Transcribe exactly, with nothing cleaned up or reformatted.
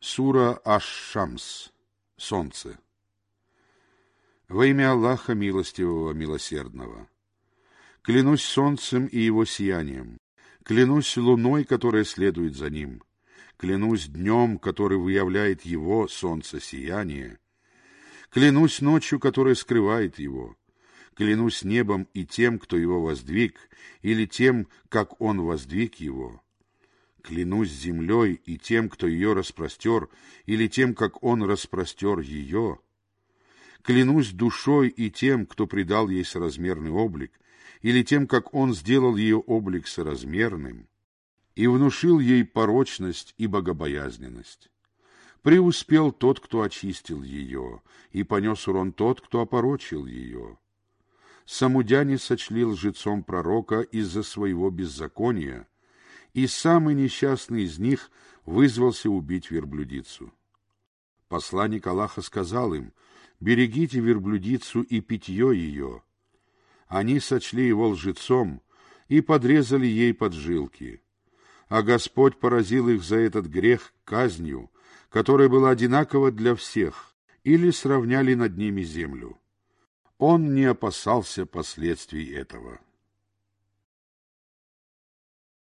Сура Аш-Шамс. Солнце. Во имя Аллаха Милостивого, Милосердного. Клянусь солнцем и его сиянием, клянусь луной, которая следует за ним, клянусь днем, который выявляет его, солнце, сияние, клянусь ночью, которая скрывает его, клянусь небом и тем, кто его воздвиг, или тем, как он воздвиг его, клянусь землей и тем, кто ее распростер, или тем, как он распростер ее, клянусь душой и тем, кто придал ей соразмерный облик, или тем, как он сделал ее облик соразмерным, и внушил ей порочность и богобоязненность. Преуспел тот, кто очистил ее, и понес урон тот, кто опорочил ее. Самудяне сочли лжецом пророка из-за своего беззакония, и самый несчастный из них вызвался убить верблюдицу. Посланник Аллаха сказал им: «Берегите верблюдицу и питье ее». Они сочли его лжецом и подрезали ей поджилки. А Господь поразил их за этот грех казнью, которая была одинакова для всех, или сравняли над ними землю. Он не опасался последствий этого.